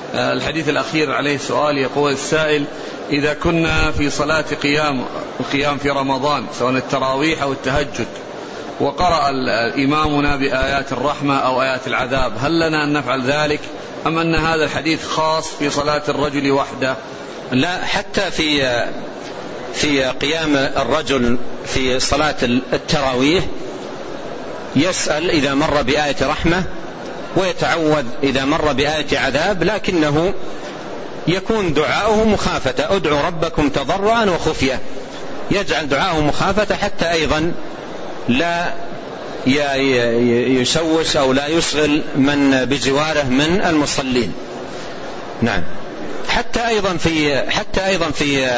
الحديث الأخير عليه سؤال. يقول السائل: إذا كنا في صلاة القيام في رمضان سواء التراويح أو التهجد وقرأ إمامنا بآيات الرحمة أو آيات العذاب، هل لنا أن نفعل ذلك أم أن هذا الحديث خاص في صلاة الرجل وحده؟ لا، حتى في قيام الرجل في صلاة التراويح يسأل إذا مر بآية رحمة ويتعوذ إذا مر بآية عذاب، لكنه يكون دعاؤه مخافة: ادعوا ربكم تضرعا وخفية. يجعل دعاؤه مخافة حتى أيضا لا يشوش أو لا يشغل من بجواره من المصلين. نعم. حتى أيضا في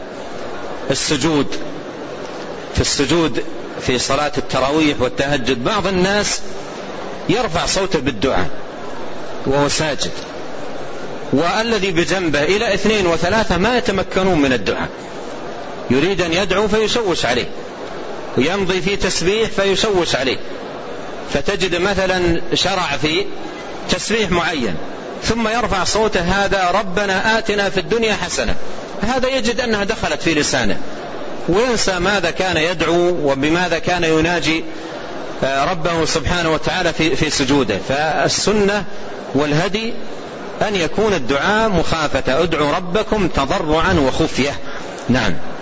السجود في صلاة التراويح والتهجد بعض الناس يرفع صوته بالدعاء وهو ساجد، والذي بجنبه إلى 2 و3 ما يتمكنون من الدعاء، يريد أن يدعو فيشوش عليه، ويمضي في تسبيح فيشوش عليه، فتجد مثلا شرع في تسبيح معين ثم يرفع صوته: هذا ربنا آتنا في الدنيا حسنة، هذا يجد أنها دخلت في لسانه وينسى ماذا كان يدعو وبماذا كان يناجي ربه سبحانه وتعالى في سجوده. فالسنة والهدي أن يكون الدعاء مخافة: ادعوا ربكم تضرعا وخفية. نعم.